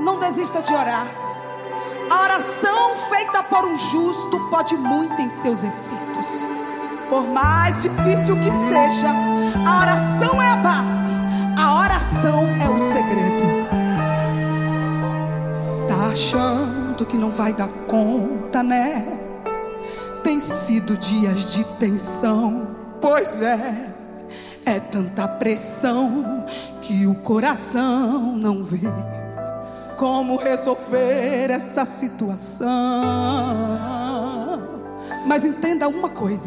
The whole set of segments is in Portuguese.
Não desista de orar. A oração feita por um justo pode muito em seus efeitos. Por mais difícil que seja, a oração é a base. A oração é o segredo. Tá achando que não vai dar conta, né? Tem sido dias de tensão. Pois é tanta pressão que o coração não vê como resolver essa situação. Mas entenda uma coisa: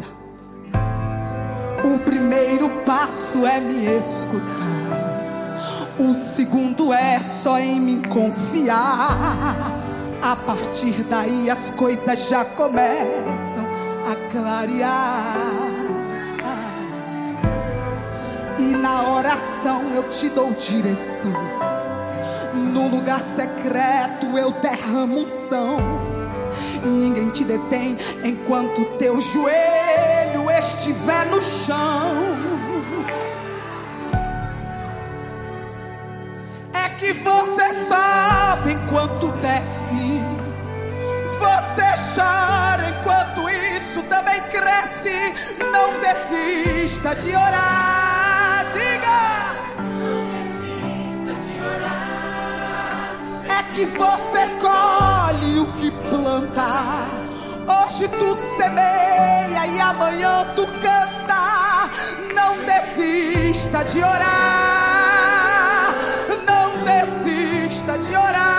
o primeiro passo é me escutar. O segundo é só em me confiar. A partir daí as coisas já começam a clarear. E na oração eu te dou direção. No lugar secreto eu derramo unção. Ninguém te detém enquanto teu joelho estiver no chão. É que você sobe enquanto desce. Você chora enquanto isso também cresce. Não desista de orar. Diga! Não desista de orar. É que você colhe o que plantar. Hoje tu semeia e amanhã tu canta. Não desista de orar. Não desista de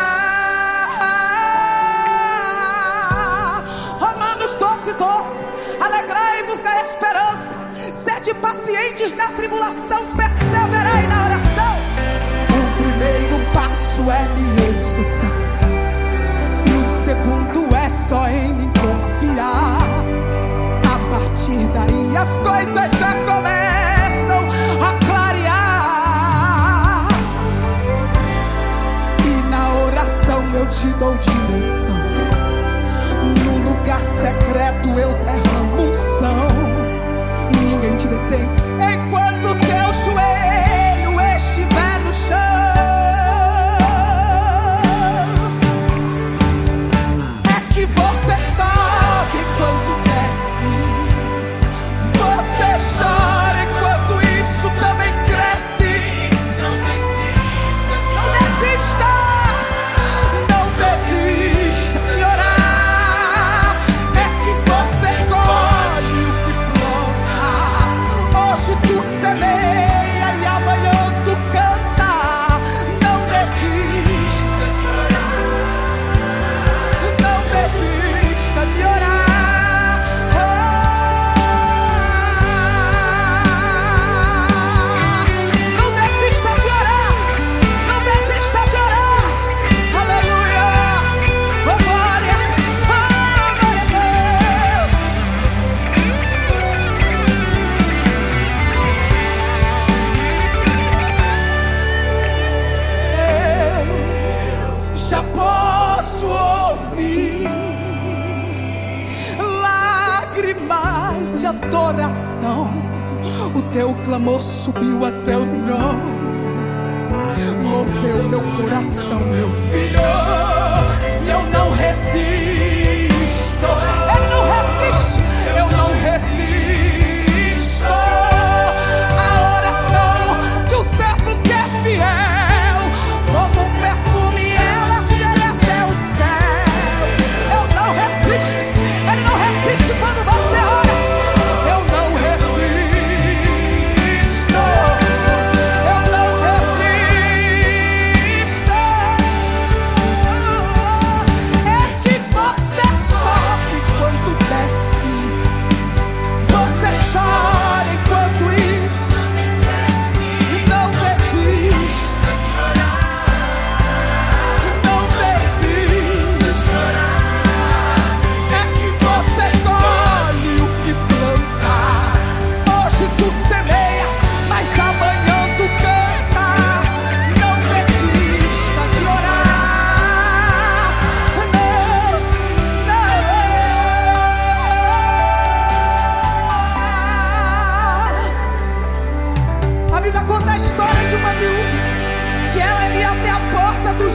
orar. Romanos 12:12. Alegrai-vos na esperança, sede pacientes na tribulação, perseverai na oração. O primeiro passo é me escutar. E o segundo é só em me confiar. A partir daí as coisas já começam a clarear. E na oração eu te dou direção. No lugar secreto eu derramo unção. Ninguém te detém enquanto teu joelho estiver no chão. É que você sobe enquanto desce. Você chora enquanto isso também cresce. Não desista de Não desista. Não desista de orar. Tu semeia e amanhã tu canta. Não desista de orar. Não desista de orar. Não desista de orar. Não desista de orar. Aleluia. Oh glória. Oh glória a Deus. Já posso ouvir lágrimas de adoração. O teu clamor subiu até o trono, moveu meu coração, meu filho. E eu não resisto. Ele não resiste. Eu não resisto. A oração de um servo que é fiel, como um perfume ela chega até o céu. Eu não resisto. Ele não resiste quando você ora. Eu não resisto. Eu não resisto.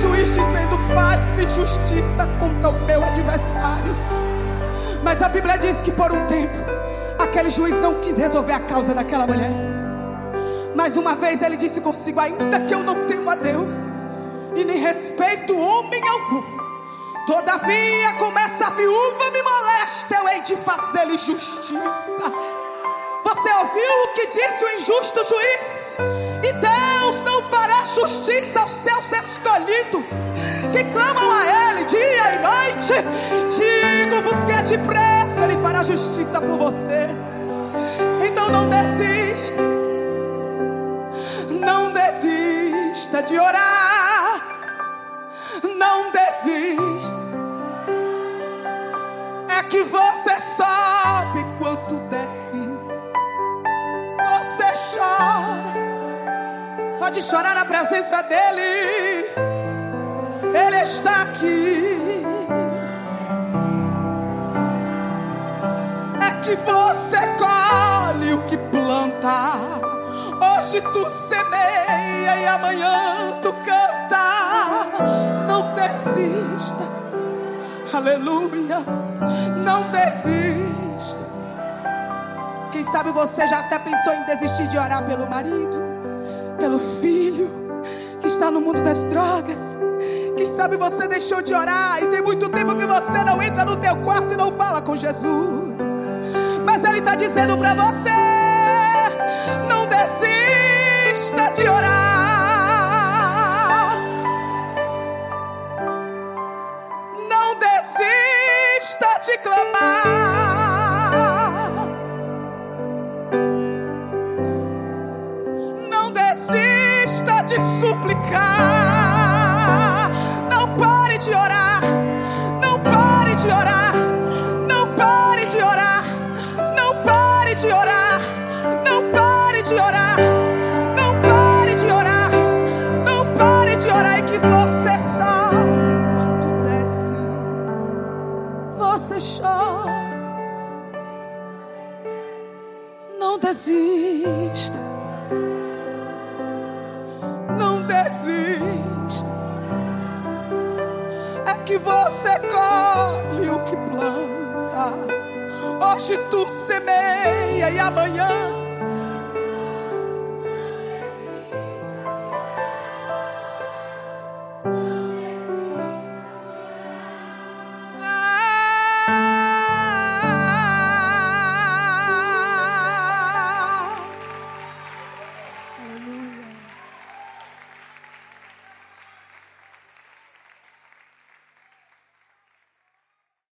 juiz dizendo: faz-me justiça contra o meu adversário. Mas a Bíblia diz que por um tempo aquele juiz não quis resolver a causa daquela mulher. Mais uma vez ele disse consigo: ainda que eu não temo a Deus e nem respeito homem algum, todavia como essa viúva me molesta, eu hei de fazer-lhe justiça. Você ouviu o que disse o injusto juiz? E Deus não fará justiça aos seus escolhidos, que clamam a Ele dia e noite. Digo-vos que é depressa Ele fará justiça por você. Então não desista, não desista de orar, não desista. É que você sobe enquanto desce. Você chora, pode chorar na presença dEle. Ele está aqui. É que você colhe o que planta. Hoje tu semeia e amanhã tu canta. Não desista, aleluias, não desista. Quem sabe você já até pensou em desistir de orar pelo marido, pelo filho que está no mundo das drogas. Quem sabe você deixou de orar e tem muito tempo que você não entra no teu quarto e não fala com Jesus. Mas Ele está dizendo para você: não desista de orar, não desista de clamar, desista de suplicar. Não pare de orar, não pare de orar, não pare de orar, não pare de orar, não pare de orar, não pare de orar, não pare de orar. E que você sobe enquanto desce, você chora. Não desista, não desista. É que você colhe o que planta. Hoje tu semeia e amanhã